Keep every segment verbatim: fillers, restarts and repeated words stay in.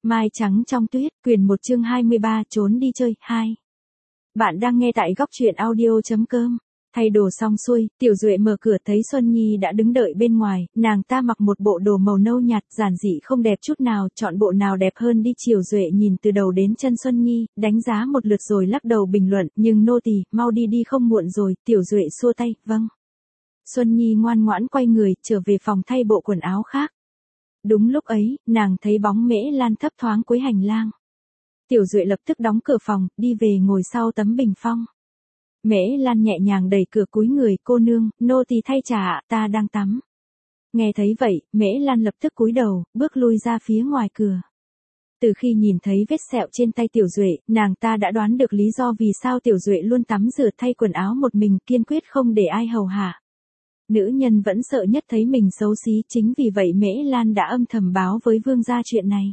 Mai trắng trong tuyết, quyền một chương hai mươi ba, trốn đi chơi, hai. Bạn đang nghe tại góc truyện audio.com. Thay đồ xong xuôi, Tiểu Duệ mở cửa thấy Xuân Nhi đã đứng đợi bên ngoài, nàng ta mặc một bộ đồ màu nâu nhạt, giản dị không đẹp chút nào, chọn bộ nào đẹp hơn đi. Tiểu Duệ nhìn từ đầu đến chân Xuân Nhi, đánh giá một lượt rồi lắc đầu bình luận, nhưng nô tỳ, mau đi đi không muộn rồi. Tiểu Duệ xua tay, vâng. Xuân Nhi ngoan ngoãn quay người, trở về phòng thay bộ quần áo khác. Đúng lúc ấy, nàng thấy bóng Mễ Lan thấp thoáng cuối hành lang. Tiểu Duệ lập tức đóng cửa phòng, đi về ngồi sau tấm bình phong. Mễ Lan nhẹ nhàng đẩy cửa cúi người, cô nương, nô tỳ thay trà ạ, ta đang tắm. Nghe thấy vậy, Mễ Lan lập tức cúi đầu, bước lui ra phía ngoài cửa. Từ khi nhìn thấy vết sẹo trên tay Tiểu Duệ, nàng ta đã đoán được lý do vì sao Tiểu Duệ luôn tắm rửa thay quần áo một mình, kiên quyết không để ai hầu hạ. Nữ nhân vẫn sợ nhất thấy mình xấu xí, chính vì vậy Mễ Lan đã âm thầm báo với vương gia chuyện này.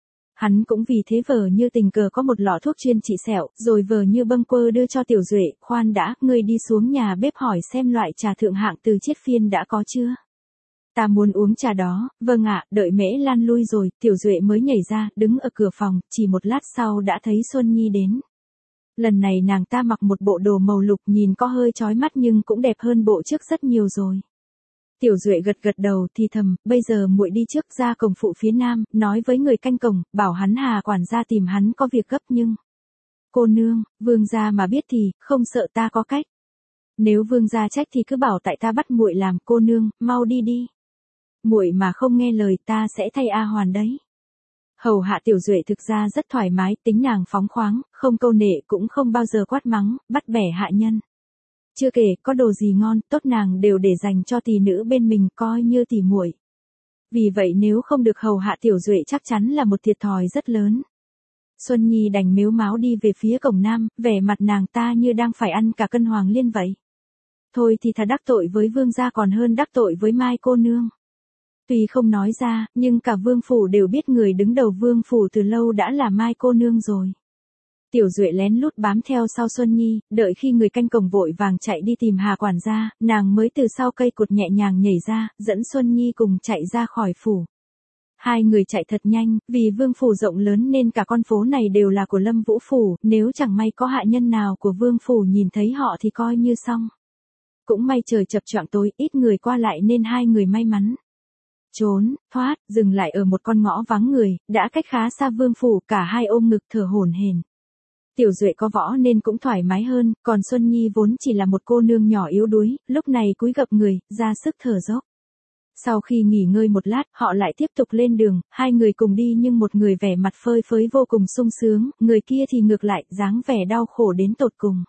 Hắn cũng vì thế vờ như tình cờ có một lọ thuốc chuyên trị sẹo, rồi vờ như bâng quơ đưa cho Tiểu Duệ, khoan đã, ngươi đi xuống nhà bếp hỏi xem loại trà thượng hạng từ Chiết Phiên đã có chưa. Ta muốn uống trà đó, vâng ạ, đợi Mễ Lan lui rồi, Tiểu Duệ mới nhảy ra, đứng ở cửa phòng, chỉ một lát sau đã thấy Xuân Nhi đến. Lần này nàng ta mặc một bộ đồ màu lục nhìn có hơi chói mắt nhưng cũng đẹp hơn bộ trước rất nhiều rồi. Tiểu Duệ gật gật đầu thì thầm, bây giờ muội đi trước ra cổng phụ phía nam, nói với người canh cổng, bảo hắn Hà quản gia tìm hắn có việc gấp nhưng. Cô nương, vương gia mà biết thì, không sợ ta có cách. Nếu vương gia trách thì cứ bảo tại ta bắt muội làm, cô nương, mau đi đi. Muội mà không nghe lời ta sẽ thay A Hoàn đấy. Hầu hạ Tiểu Duệ thực ra rất thoải mái, tính nàng phóng khoáng, không câu nệ cũng không bao giờ quát mắng, bắt bẻ hạ nhân. Chưa kể, có đồ gì ngon, tốt nàng đều để dành cho tỷ nữ bên mình coi như tỷ muội. Vì vậy nếu không được hầu hạ Tiểu Duệ chắc chắn là một thiệt thòi rất lớn. Xuân Nhi đành mếu máo đi về phía cổng nam, vẻ mặt nàng ta như đang phải ăn cả cân hoàng liên vậy. Thôi thì thà đắc tội với vương gia còn hơn đắc tội với Mai cô nương. Tuy không nói ra, nhưng cả vương phủ đều biết người đứng đầu vương phủ từ lâu đã là Mai cô nương rồi. Tiểu Duệ lén lút bám theo sau Xuân Nhi, đợi khi người canh cổng vội vàng chạy đi tìm Hà quản gia, nàng mới từ sau cây cột nhẹ nhàng nhảy ra, dẫn Xuân Nhi cùng chạy ra khỏi phủ. Hai người chạy thật nhanh, vì vương phủ rộng lớn nên cả con phố này đều là của Lâm Vũ phủ, nếu chẳng may có hạ nhân nào của vương phủ nhìn thấy họ thì coi như xong. Cũng may trời chập choạng tối, ít người qua lại nên hai người may mắn. Trốn, thoát, dừng lại ở một con ngõ vắng người, đã cách khá xa vương phủ, cả hai ôm ngực thở hổn hển. Tiểu Duệ có võ nên cũng thoải mái hơn, còn Xuân Nhi vốn chỉ là một cô nương nhỏ yếu đuối, lúc này cúi gập người, ra sức thở dốc. Sau khi nghỉ ngơi một lát, họ lại tiếp tục lên đường, hai người cùng đi nhưng một người vẻ mặt phơi phới vô cùng sung sướng, người kia thì ngược lại, dáng vẻ đau khổ đến tột cùng.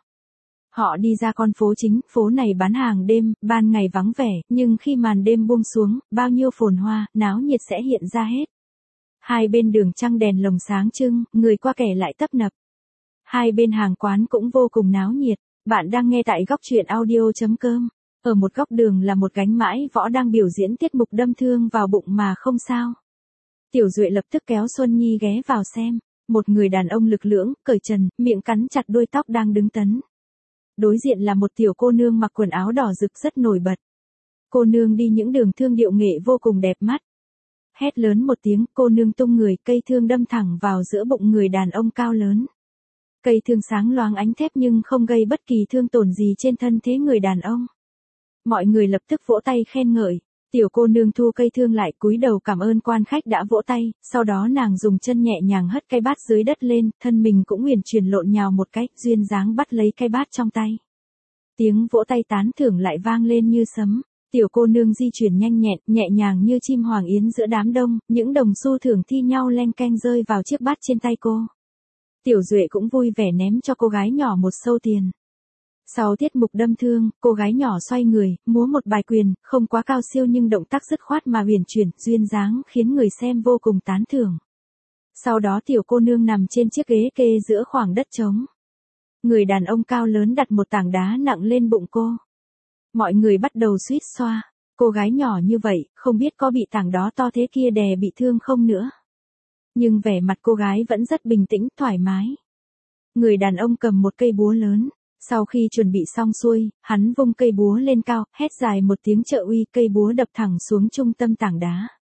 Họ đi ra con phố chính, phố này bán hàng đêm, ban ngày vắng vẻ, nhưng khi màn đêm buông xuống, bao nhiêu phồn hoa, náo nhiệt sẽ hiện ra hết. Hai bên đường trăng đèn lồng sáng trưng, người qua kẻ lại tấp nập. Hai bên hàng quán cũng vô cùng náo nhiệt. Bạn đang nghe tại góc truyện audio.com. Ở một góc đường là một gánh mãi võ đang biểu diễn tiết mục đâm thương vào bụng mà không sao. Tiểu Duệ lập tức kéo Xuân Nhi ghé vào xem. Một người đàn ông lực lưỡng, cởi trần, miệng cắn chặt đuôi tóc đang đứng tấn. Đối diện là một tiểu cô nương mặc quần áo đỏ rực rất nổi bật. Cô nương đi những đường thương điệu nghệ vô cùng đẹp mắt. Hét lớn một tiếng, cô nương tung người, cây thương đâm thẳng vào giữa bụng người đàn ông cao lớn. Cây thương sáng loáng ánh thép nhưng không gây bất kỳ thương tổn gì trên thân thế người đàn ông. Mọi người lập tức vỗ tay khen ngợi. Tiểu cô nương thu cây thương lại cúi đầu cảm ơn quan khách đã vỗ tay, sau đó nàng dùng chân nhẹ nhàng hất cái bát dưới đất lên, thân mình cũng uyển chuyển lộn nhào một cái, duyên dáng bắt lấy cái bát trong tay. Tiếng vỗ tay tán thưởng lại vang lên như sấm. Tiểu cô nương di chuyển nhanh nhẹn, nhẹ nhàng như chim hoàng yến giữa đám đông, những đồng xu thưởng thi nhau len keng rơi vào chiếc bát trên tay cô. Tiểu Duệ cũng vui vẻ ném cho cô gái nhỏ một xâu tiền. Sau tiết mục đâm thương, cô gái nhỏ xoay người, múa một bài quyền, không quá cao siêu nhưng động tác dứt khoát mà huyền chuyển, duyên dáng khiến người xem vô cùng tán thưởng. Sau đó tiểu cô nương nằm trên chiếc ghế kê giữa khoảng đất trống. Người đàn ông cao lớn đặt một tảng đá nặng lên bụng cô. Mọi người bắt đầu suýt xoa, cô gái nhỏ như vậy, không biết có bị tảng đó to thế kia đè bị thương không nữa. Nhưng vẻ mặt cô gái vẫn rất bình tĩnh, thoải mái. Người đàn ông cầm một cây búa lớn. Sau khi chuẩn bị xong xuôi, hắn vung cây búa lên cao, hét dài một tiếng trợ uy, cây búa đập thẳng xuống trung tâm tảng đá.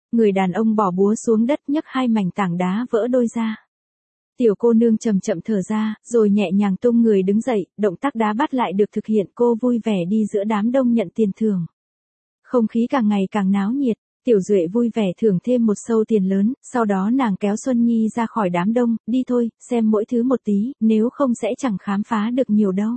Người đàn ông bỏ búa xuống đất nhấc hai mảnh tảng đá vỡ đôi ra. Tiểu cô nương chậm chậm thở ra, rồi nhẹ nhàng tung người đứng dậy, động tác đá bắt lại được thực hiện, cô vui vẻ đi giữa đám đông nhận tiền thưởng. Không khí càng ngày càng náo nhiệt, Tiểu Duệ vui vẻ thưởng thêm một xâu tiền lớn, sau đó nàng kéo Xuân Nhi ra khỏi đám đông, đi thôi, xem mỗi thứ một tí, nếu không sẽ chẳng khám phá được nhiều đâu.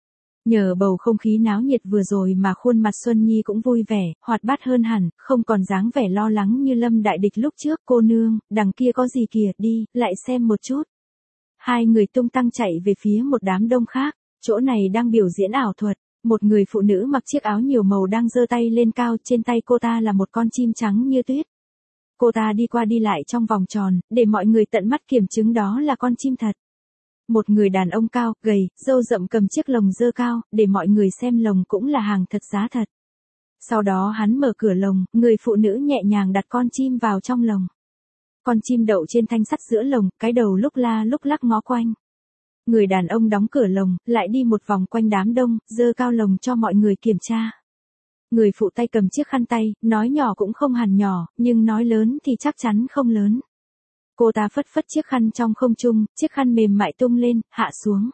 Nhờ bầu không khí náo nhiệt vừa rồi mà khuôn mặt Xuân Nhi cũng vui vẻ, hoạt bát hơn hẳn, không còn dáng vẻ lo lắng như Lâm Đại Địch lúc trước. Cô nương, đằng kia có gì kìa, đi, lại xem một chút. Hai người tung tăng chạy về phía một đám đông khác, chỗ này đang biểu diễn ảo thuật. Một người phụ nữ mặc chiếc áo nhiều màu đang giơ tay lên cao, trên tay cô ta là một con chim trắng như tuyết. Cô ta đi qua đi lại trong vòng tròn, để mọi người tận mắt kiểm chứng đó là con chim thật. Một người đàn ông cao, gầy, râu rậm cầm chiếc lồng giơ cao, để mọi người xem lồng cũng là hàng thật giá thật. Sau đó hắn mở cửa lồng, người phụ nữ nhẹ nhàng đặt con chim vào trong lồng. Con chim đậu trên thanh sắt giữa lồng, cái đầu lúc la lúc lắc ngó quanh. Người đàn ông đóng cửa lồng, lại đi một vòng quanh đám đông, giơ cao lồng cho mọi người kiểm tra. Người phụ tay cầm chiếc khăn tay, nói nhỏ cũng không hẳn nhỏ, nhưng nói lớn thì chắc chắn không lớn. Cô ta phất phất chiếc khăn trong không trung, chiếc khăn mềm mại tung lên, hạ xuống.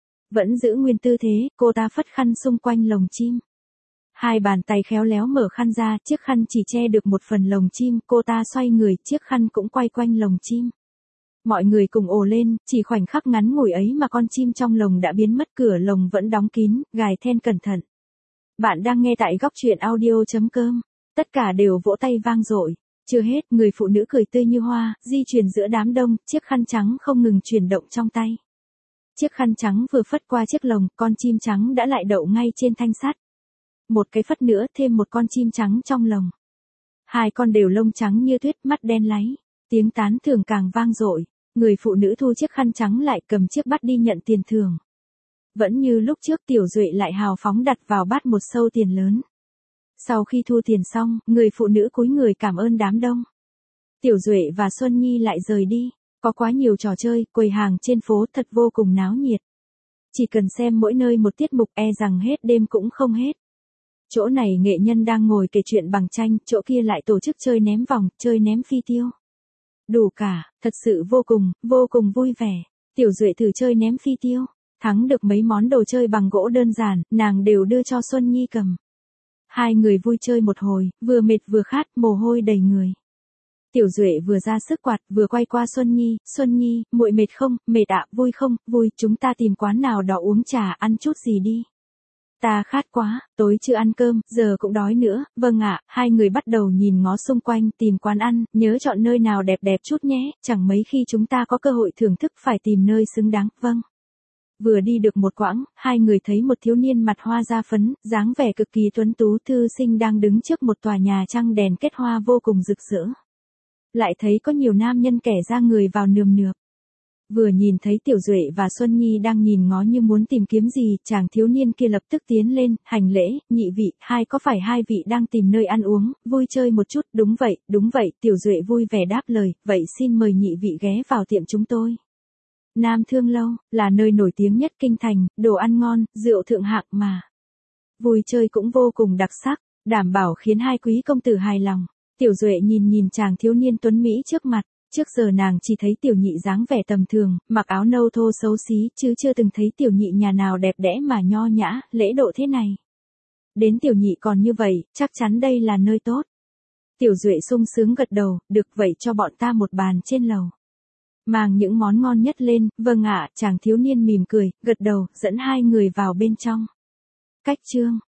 Vẫn giữ nguyên tư thế, cô ta phất khăn xung quanh lồng chim. Hai bàn tay khéo léo mở khăn ra, chiếc khăn chỉ che được một phần lồng chim, cô ta xoay người, chiếc khăn cũng quay quanh lồng chim. Mọi người cùng ồ lên, chỉ khoảnh khắc ngắn ngủi ấy mà con chim trong lồng đã biến mất, cửa lồng vẫn đóng kín, gài then cẩn thận. Bạn đang nghe tại góc truyện audio chấm com. Tất cả đều vỗ tay vang dội. Chưa hết, người phụ nữ cười tươi như hoa, di chuyển giữa đám đông, chiếc khăn trắng không ngừng chuyển động trong tay. Chiếc khăn trắng vừa phất qua chiếc lồng, con chim trắng đã lại đậu ngay trên thanh sắt. Một cái phất nữa, thêm một con chim trắng trong lồng. Hai con đều lông trắng như tuyết, mắt đen láy. Tiếng tán thưởng càng vang dội. Người phụ nữ thu chiếc khăn trắng lại, cầm chiếc bát đi nhận tiền thưởng. Vẫn như lúc trước, Tiểu Duệ lại hào phóng đặt vào bát một xâu tiền lớn. Sau khi thu tiền xong, người phụ nữ cúi người cảm ơn đám đông. Tiểu Duệ và Xuân Nhi lại rời đi. Có quá nhiều trò chơi, quầy hàng trên phố thật vô cùng náo nhiệt. Chỉ cần xem mỗi nơi một tiết mục, e rằng hết đêm cũng không hết. Chỗ này nghệ nhân đang ngồi kể chuyện bằng tranh, chỗ kia lại tổ chức chơi ném vòng, chơi ném phi tiêu. Đủ cả, thật sự vô cùng, vô cùng vui vẻ. Tiểu Duệ thử chơi ném phi tiêu, thắng được mấy món đồ chơi bằng gỗ đơn giản, nàng đều đưa cho Xuân Nhi cầm. Hai người vui chơi một hồi, vừa mệt vừa khát, mồ hôi đầy người. Tiểu Duệ vừa ra sức quạt, vừa quay qua Xuân Nhi, Xuân Nhi, muội mệt không, mệt ạ, vui không, vui, chúng ta tìm quán nào đó uống trà, ăn chút gì đi. Ta khát quá, tối chưa ăn cơm, giờ cũng đói nữa, vâng ạ, hai người bắt đầu nhìn ngó xung quanh, tìm quán ăn, nhớ chọn nơi nào đẹp đẹp chút nhé, chẳng mấy khi chúng ta có cơ hội thưởng thức phải tìm nơi xứng đáng, vâng. Vừa đi được một quãng, hai người thấy một thiếu niên mặt hoa da phấn, dáng vẻ cực kỳ tuấn tú thư sinh đang đứng trước một tòa nhà trăng đèn kết hoa vô cùng rực rỡ. Lại thấy có nhiều nam nhân kẻ ra người vào nườm nượp. Vừa nhìn thấy Tiểu Duệ và Xuân Nhi đang nhìn ngó như muốn tìm kiếm gì, chàng thiếu niên kia lập tức tiến lên, hành lễ, nhị vị, hai có phải hai vị đang tìm nơi ăn uống, vui chơi một chút, đúng vậy, đúng vậy, Tiểu Duệ vui vẻ đáp lời, vậy xin mời nhị vị ghé vào tiệm chúng tôi. Nam Thương Lâu, là nơi nổi tiếng nhất kinh thành, đồ ăn ngon, rượu thượng hạng mà. Vui chơi cũng vô cùng đặc sắc, đảm bảo khiến hai quý công tử hài lòng. Tiểu Duệ nhìn nhìn chàng thiếu niên tuấn Mỹ trước mặt. Trước giờ nàng chỉ thấy tiểu nhị dáng vẻ tầm thường, mặc áo nâu thô xấu xí, chứ chưa từng thấy tiểu nhị nhà nào đẹp đẽ mà nho nhã, lễ độ thế này. Đến tiểu nhị còn như vậy, chắc chắn đây là nơi tốt. Tiểu Duệ sung sướng gật đầu, được vậy cho bọn ta một bàn trên lầu. Mang những món ngon nhất lên, vâng ạ, chàng thiếu niên mỉm cười, gật đầu, dẫn hai người vào bên trong. Cách chương